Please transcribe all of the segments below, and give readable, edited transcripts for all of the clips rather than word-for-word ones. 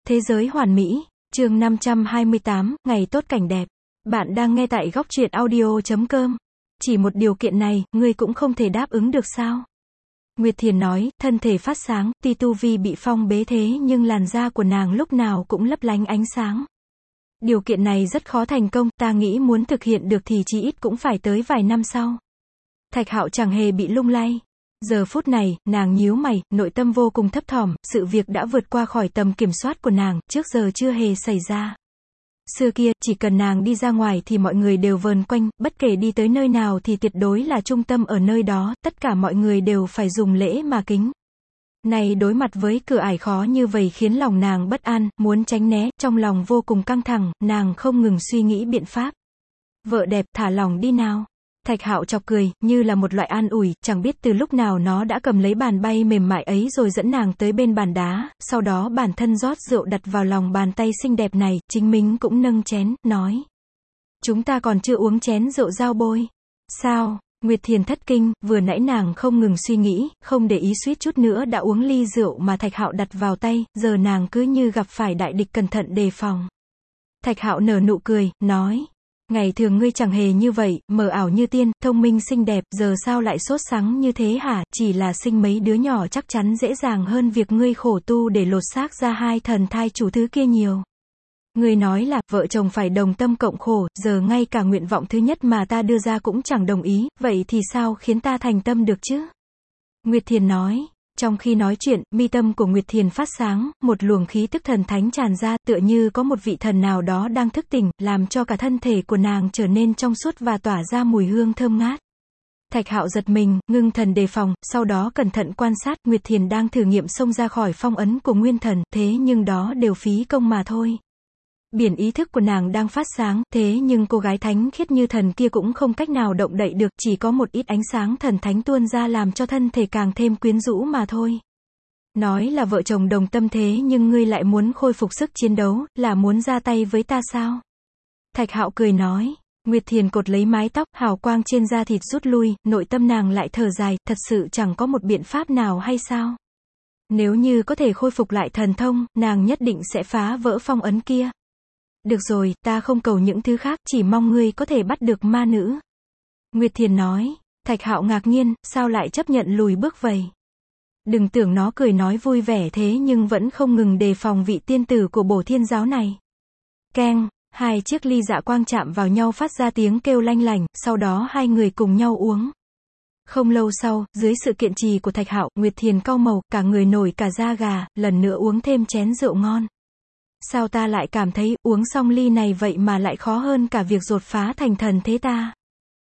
Thế giới hoàn mỹ, chương 528, ngày tốt cảnh đẹp. Bạn đang nghe tại góc truyện audio.com. Chỉ một điều kiện này, ngươi cũng không thể đáp ứng được sao? Nguyệt Thiền nói, thân thể phát sáng, tuy tu vi bị phong bế thế nhưng làn da của nàng lúc nào cũng lấp lánh ánh sáng. Điều kiện này rất khó thành công, ta nghĩ muốn thực hiện được thì chí ít cũng phải tới vài năm sau. Thạch Hạo chẳng hề bị lung lay. Giờ phút này, nàng nhíu mày, nội tâm vô cùng thấp thỏm, sự việc đã vượt qua khỏi tầm kiểm soát của nàng, trước giờ chưa hề xảy ra. Xưa kia, chỉ cần nàng đi ra ngoài thì mọi người đều vờn quanh, bất kể đi tới nơi nào thì tuyệt đối là trung tâm ở nơi đó, tất cả mọi người đều phải dùng lễ mà kính. Này đối mặt với cửa ải khó như vậy khiến lòng nàng bất an, muốn tránh né, trong lòng vô cùng căng thẳng, nàng không ngừng suy nghĩ biện pháp. Vợ đẹp, thả lòng đi nào. Thạch Hạo chọc cười, như là một loại an ủi, chẳng biết từ lúc nào nó đã cầm lấy bàn bay mềm mại ấy rồi dẫn nàng tới bên bàn đá, sau đó bản thân rót rượu đặt vào lòng bàn tay xinh đẹp này, chính mình cũng nâng chén, nói. Chúng ta còn chưa uống chén rượu giao bôi. Sao? Nguyệt Thiền thất kinh, vừa nãy nàng không ngừng suy nghĩ, không để ý suýt chút nữa đã uống ly rượu mà Thạch Hạo đặt vào tay, giờ nàng cứ như gặp phải đại địch cẩn thận đề phòng. Thạch Hạo nở nụ cười, nói. Ngày thường ngươi chẳng hề như vậy, mờ ảo như tiên, thông minh xinh đẹp, giờ sao lại sốt sắng như thế hả? Chỉ là sinh mấy đứa nhỏ chắc chắn dễ dàng hơn việc ngươi khổ tu để lột xác ra hai thần thai chủ thứ kia nhiều. Ngươi nói là, vợ chồng phải đồng tâm cộng khổ, giờ ngay cả nguyện vọng thứ nhất mà ta đưa ra cũng chẳng đồng ý, vậy thì sao khiến ta thành tâm được chứ? Nguyệt Thiền nói. Trong khi nói chuyện, mi tâm của Nguyệt Thiền phát sáng, một luồng khí tức thần thánh tràn ra, tựa như có một vị thần nào đó đang thức tỉnh, làm cho cả thân thể của nàng trở nên trong suốt và tỏa ra mùi hương thơm ngát. Thạch Hạo giật mình, ngưng thần đề phòng, sau đó cẩn thận quan sát, Nguyệt Thiền đang thử nghiệm xông ra khỏi phong ấn của nguyên thần, thế nhưng đó đều phí công mà thôi. Biển ý thức của nàng đang phát sáng, thế nhưng cô gái thánh khiết như thần kia cũng không cách nào động đậy được, chỉ có một ít ánh sáng thần thánh tuôn ra làm cho thân thể càng thêm quyến rũ mà thôi. Nói là vợ chồng đồng tâm thế nhưng ngươi lại muốn khôi phục sức chiến đấu, là muốn ra tay với ta sao? Thạch Hạo cười nói. Nguyệt Thiền cột lấy mái tóc, hào quang trên da thịt rút lui, nội tâm nàng lại thở dài, thật sự chẳng có một biện pháp nào hay sao? Nếu như có thể khôi phục lại thần thông, nàng nhất định sẽ phá vỡ phong ấn kia. Được rồi, ta không cầu những thứ khác, chỉ mong ngươi có thể bắt được ma nữ. Nguyệt Thiền nói. Thạch Hạo ngạc nhiên, sao lại chấp nhận lùi bước vậy? Đừng tưởng nó cười nói vui vẻ thế nhưng vẫn không ngừng đề phòng vị tiên tử của Bổ Thiên giáo này. Keng, hai chiếc ly dạ quang chạm vào nhau phát ra tiếng kêu lanh lảnh, sau đó hai người cùng nhau uống. Không lâu sau, dưới sự kiên trì của Thạch Hạo, Nguyệt Thiền cau màu, cả người nổi cả da gà, lần nữa uống thêm chén rượu ngon. Sao ta lại cảm thấy, uống xong ly này vậy mà lại khó hơn cả việc đột phá thành thần thế ta?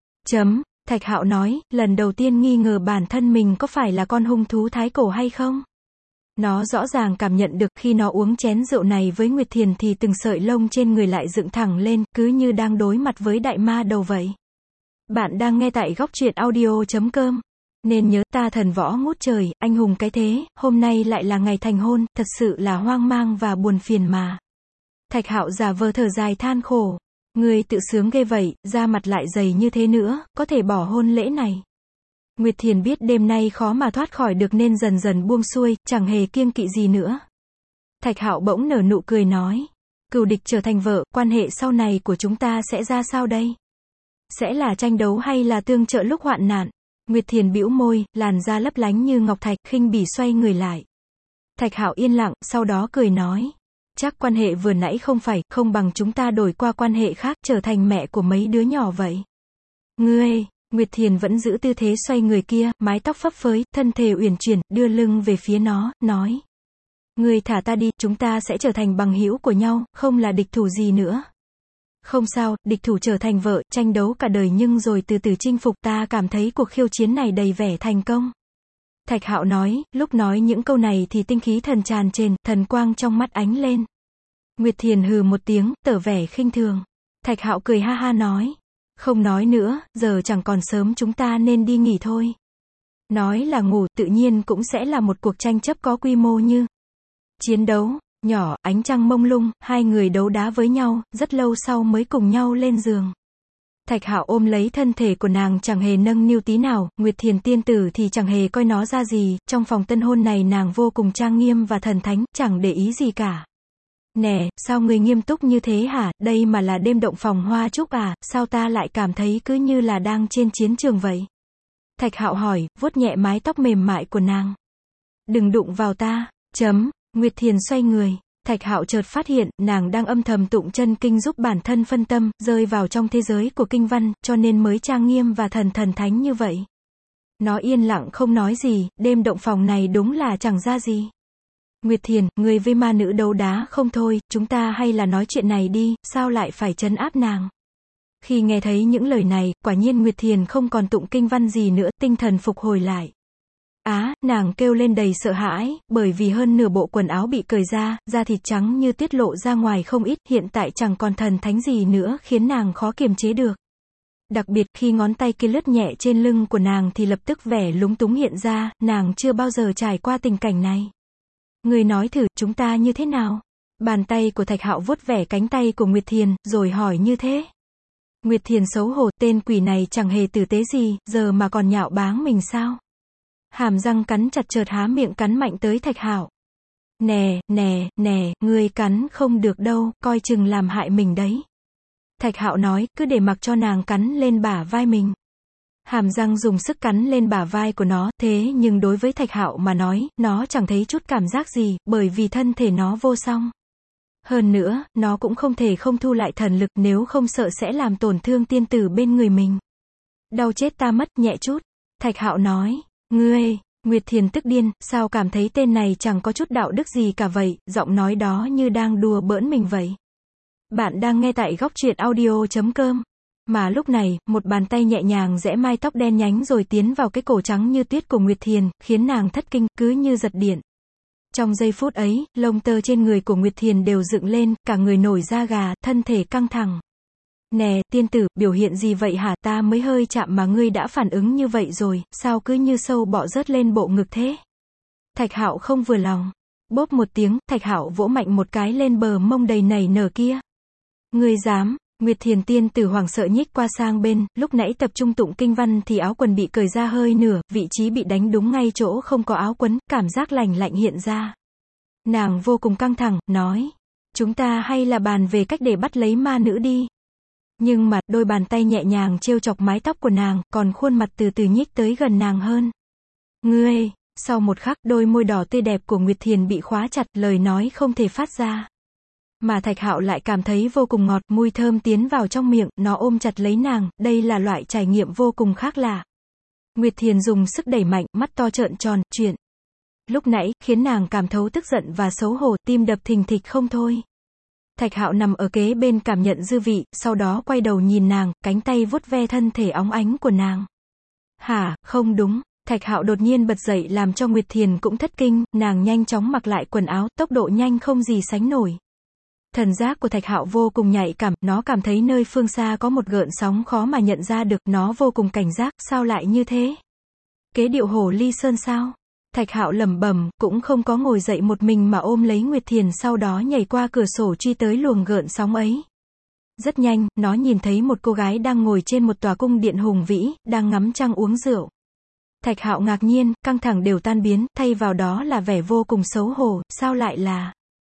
Thạch Hạo nói, lần đầu tiên nghi ngờ bản thân mình có phải là con hung thú thái cổ hay không? Nó rõ ràng cảm nhận được khi nó uống chén rượu này với Nguyệt Thiền thì từng sợi lông trên người lại dựng thẳng lên, cứ như đang đối mặt với đại ma đầu vậy. Bạn đang nghe tại góc truyện audio.com. Nên nhớ, ta thần võ ngút trời, anh hùng cái thế, hôm nay lại là ngày thành hôn, thật sự là hoang mang và buồn phiền mà. Thạch Hạo giả vờ thở dài than khổ. Ngươi tự sướng ghê vậy, da mặt lại dày như thế nữa, có thể bỏ hôn lễ này. Nguyệt Thiền biết đêm nay khó mà thoát khỏi được nên dần dần buông xuôi, chẳng hề kiêng kỵ gì nữa. Thạch Hạo bỗng nở nụ cười nói. Cừu địch trở thành vợ, quan hệ sau này của chúng ta sẽ ra sao đây? Sẽ là tranh đấu hay là tương trợ lúc hoạn nạn? Nguyệt Thiền bĩu môi, làn da lấp lánh như ngọc thạch, khinh bỉ xoay người lại. Thạch Hạo yên lặng, sau đó cười nói. Chắc quan hệ vừa nãy không bằng chúng ta đổi qua quan hệ khác, trở thành mẹ của mấy đứa nhỏ vậy. Ngươi, Nguyệt Thiền vẫn giữ tư thế xoay người kia, mái tóc phấp phới, thân thể uyển chuyển, đưa lưng về phía nó, nói. Ngươi thả ta đi, chúng ta sẽ trở thành bằng hữu của nhau, không là địch thủ gì nữa. Không sao, địch thủ trở thành vợ, tranh đấu cả đời nhưng rồi từ từ chinh phục, ta cảm thấy cuộc khiêu chiến này đầy vẻ thành công. Thạch Hạo nói, lúc nói những câu này thì tinh khí thần tràn trề, thần quang trong mắt ánh lên. Nguyệt Thiền hừ một tiếng, tỏ vẻ khinh thường. Thạch Hạo cười ha ha nói. Không nói nữa, giờ chẳng còn sớm, chúng ta nên đi nghỉ thôi. Nói là ngủ, tự nhiên cũng sẽ là một cuộc tranh chấp có quy mô như chiến đấu. Nhỏ, ánh trăng mông lung, hai người đấu đá với nhau, rất lâu sau mới cùng nhau lên giường. Thạch Hạo ôm lấy thân thể của nàng chẳng hề nâng niu tí nào, Nguyệt Thiền tiên tử thì chẳng hề coi nó ra gì, trong phòng tân hôn này nàng vô cùng trang nghiêm và thần thánh, chẳng để ý gì cả. Nè, sao người nghiêm túc như thế hả, đây mà là đêm động phòng hoa trúc à, sao ta lại cảm thấy cứ như là đang trên chiến trường vậy? Thạch Hạo hỏi, vuốt nhẹ mái tóc mềm mại của nàng. Đừng đụng vào ta, Nguyệt Thiền xoay người. Thạch Hạo chợt phát hiện, nàng đang âm thầm tụng chân kinh giúp bản thân phân tâm, rơi vào trong thế giới của kinh văn, cho nên mới trang nghiêm và thần thánh như vậy. Nó yên lặng không nói gì, đêm động phòng này đúng là chẳng ra gì. Nguyệt Thiền, người với ma nữ đấu đá không thôi, chúng ta hay là nói chuyện này đi, sao lại phải trấn áp nàng? Khi nghe thấy những lời này, quả nhiên Nguyệt Thiền không còn tụng kinh văn gì nữa, tinh thần phục hồi lại. Nàng kêu lên đầy sợ hãi, bởi vì hơn nửa bộ quần áo bị cởi ra, da thịt trắng như tuyết lộ ra ngoài không ít, hiện tại chẳng còn thần thánh gì nữa, khiến nàng khó kiềm chế được. Đặc biệt khi ngón tay kia lướt nhẹ trên lưng của nàng thì lập tức vẻ lúng túng hiện ra, nàng chưa bao giờ trải qua tình cảnh này. Người nói thử, chúng ta như thế nào? Bàn tay của Thạch Hạo vuốt vẻ cánh tay của Nguyệt Thiền, rồi hỏi như thế. Nguyệt Thiền xấu hổ, tên quỷ này chẳng hề tử tế gì, giờ mà còn nhạo báng mình sao? Hàm răng cắn chặt chợt há miệng cắn mạnh tới Thạch Hạo. Nè, ngươi cắn không được đâu, coi chừng làm hại mình đấy. Thạch Hạo nói, cứ để mặc cho nàng cắn lên bả vai mình. Hàm răng dùng sức cắn lên bả vai của nó, thế nhưng đối với Thạch Hạo mà nói, nó chẳng thấy chút cảm giác gì, bởi vì thân thể nó vô song. Hơn nữa, nó cũng không thể không thu lại thần lực, nếu không sợ sẽ làm tổn thương tiên tử bên người mình. Đau chết ta mất, nhẹ chút. Thạch Hạo nói, ngươi, Nguyệt Thiền tức điên, sao cảm thấy tên này chẳng có chút đạo đức gì cả vậy, giọng nói đó như đang đùa bỡn mình vậy. Bạn đang nghe tại góc truyện audio.com. Mà lúc này, một bàn tay nhẹ nhàng giẽ mai tóc đen nhánh rồi tiến vào cái cổ trắng như tuyết của Nguyệt Thiền, khiến nàng thất kinh, cứ như giật điện. Trong giây phút ấy, lông tơ trên người của Nguyệt Thiền đều dựng lên, cả người nổi da gà, thân thể căng thẳng. Nè, tiên tử, biểu hiện gì vậy hả, ta mới hơi chạm mà ngươi đã phản ứng như vậy rồi, sao cứ như sâu bọ rớt lên bộ ngực thế? Thạch Hạo không vừa lòng. Bốp một tiếng, Thạch Hạo vỗ mạnh một cái lên bờ mông đầy nảy nở kia. Ngươi dám? Nguyệt Thiền tiên tử hoảng sợ nhích qua sang bên, lúc nãy tập trung tụng kinh văn thì áo quần bị cởi ra hơi nửa, vị trí bị đánh đúng ngay chỗ không có áo quấn, cảm giác lạnh lạnh hiện ra. Nàng vô cùng căng thẳng, nói, chúng ta hay là bàn về cách để bắt lấy ma nữ đi. Nhưng mà, đôi bàn tay nhẹ nhàng trêu chọc mái tóc của nàng, còn khuôn mặt từ từ nhích tới gần nàng hơn. Ngươi, sau một khắc, đôi môi đỏ tươi đẹp của Nguyệt Thiền bị khóa chặt, lời nói không thể phát ra. Mà Thạch Hạo lại cảm thấy vô cùng ngọt, mùi thơm tiến vào trong miệng, nó ôm chặt lấy nàng, đây là loại trải nghiệm vô cùng khác lạ. Nguyệt Thiền dùng sức đẩy mạnh, mắt to trợn tròn, chuyện lúc nãy, khiến nàng cảm thấu tức giận và xấu hổ, tim đập thình thịch không thôi. Thạch Hạo nằm ở kế bên cảm nhận dư vị, sau đó quay đầu nhìn nàng, cánh tay vuốt ve thân thể óng ánh của nàng. Hả, không đúng. Thạch Hạo đột nhiên bật dậy làm cho Nguyệt Thiền cũng thất kinh, nàng nhanh chóng mặc lại quần áo, tốc độ nhanh không gì sánh nổi. Thần giác của Thạch Hạo vô cùng nhạy cảm, nó cảm thấy nơi phương xa có một gợn sóng khó mà nhận ra được, nó vô cùng cảnh giác, sao lại như thế? Kế điệu Hồ Ly Sơn sao? Thạch Hạo lẩm bẩm, cũng không có ngồi dậy một mình mà ôm lấy Nguyệt Thiền, sau đó nhảy qua cửa sổ truy tới luồng gợn sóng ấy. Rất nhanh, nó nhìn thấy một cô gái đang ngồi trên một tòa cung điện hùng vĩ, đang ngắm trăng uống rượu. Thạch Hạo ngạc nhiên, căng thẳng đều tan biến, thay vào đó là vẻ vô cùng xấu hổ, sao lại là...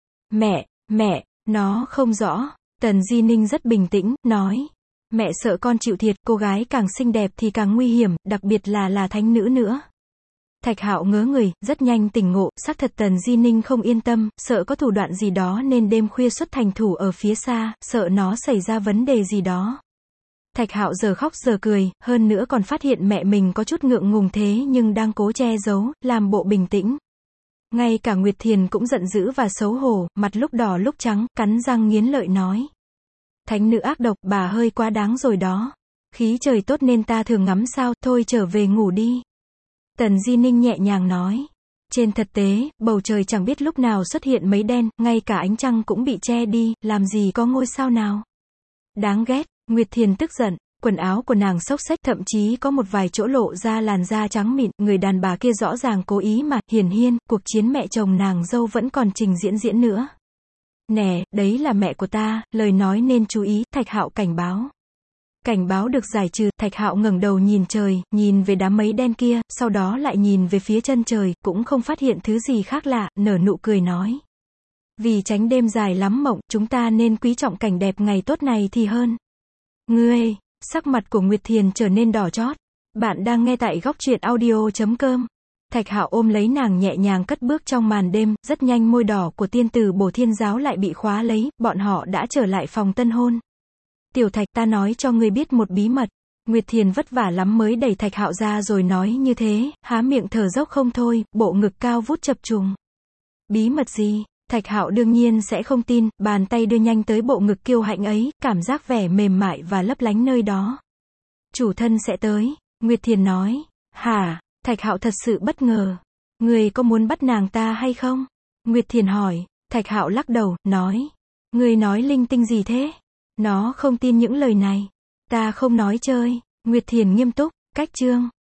Mẹ, nó không rõ. Tần Di Ninh rất bình tĩnh, nói. Mẹ sợ con chịu thiệt, cô gái càng xinh đẹp thì càng nguy hiểm, đặc biệt là thánh nữ nữa. Thạch Hạo ngớ người, rất nhanh tỉnh ngộ, xác thật Tần Di Ninh không yên tâm, sợ có thủ đoạn gì đó nên đêm khuya xuất thành thủ ở phía xa, sợ nó xảy ra vấn đề gì đó. Thạch Hạo giờ khóc giờ cười, hơn nữa còn phát hiện mẹ mình có chút ngượng ngùng thế nhưng đang cố che giấu, làm bộ bình tĩnh. Ngay cả Nguyệt Thiền cũng giận dữ và xấu hổ, mặt lúc đỏ lúc trắng, cắn răng nghiến lợi nói. Thánh nữ ác độc, bà hơi quá đáng rồi đó. Khí trời tốt nên ta thường ngắm sao, thôi trở về ngủ đi. Tần Di Ninh nhẹ nhàng nói. Trên thực tế, bầu trời chẳng biết lúc nào xuất hiện mấy đen, ngay cả ánh trăng cũng bị che đi, làm gì có ngôi sao nào. Đáng ghét, Nguyệt Thiền tức giận, quần áo của nàng xốc xếch, thậm chí có một vài chỗ lộ ra làn da trắng mịn, người đàn bà kia rõ ràng cố ý mà, hiển nhiên, cuộc chiến mẹ chồng nàng dâu vẫn còn trình diễn nữa. Nè, đấy là mẹ của ta, lời nói nên chú ý, Thạch Hạo cảnh báo. Cảnh báo được giải trừ, Thạch Hạo ngẩng đầu nhìn trời, nhìn về đám mây đen kia, sau đó lại nhìn về phía chân trời, cũng không phát hiện thứ gì khác lạ, nở nụ cười nói. Vì tránh đêm dài lắm mộng, chúng ta nên quý trọng cảnh đẹp ngày tốt này thì hơn. Ngươi, sắc mặt của Nguyệt Thiền trở nên đỏ chót. Bạn đang nghe tại góc truyện audio.com. Thạch Hạo ôm lấy nàng nhẹ nhàng cất bước trong màn đêm, rất nhanh môi đỏ của tiên tử Bổ Thiên Giáo lại bị khóa lấy, bọn họ đã trở lại phòng tân hôn. Tiểu Thạch, ta nói cho ngươi biết một bí mật. Nguyệt Thiền vất vả lắm mới đẩy Thạch Hạo ra rồi nói như thế, há miệng thở dốc không thôi, bộ ngực cao vút chập trùng. Bí mật gì? Thạch Hạo đương nhiên sẽ không tin, bàn tay đưa nhanh tới bộ ngực kiêu hãnh ấy, cảm giác vẻ mềm mại và lấp lánh nơi đó. Chủ thân sẽ tới, Nguyệt Thiền nói. Hả? Thạch Hạo thật sự bất ngờ. Ngươi có muốn bắt nàng ta hay không? Nguyệt Thiền hỏi. Thạch Hạo lắc đầu, nói. Ngươi nói linh tinh gì thế? Nó không tin những lời này. Ta không nói chơi. Nguyệt Thiền nghiêm túc. Cách chương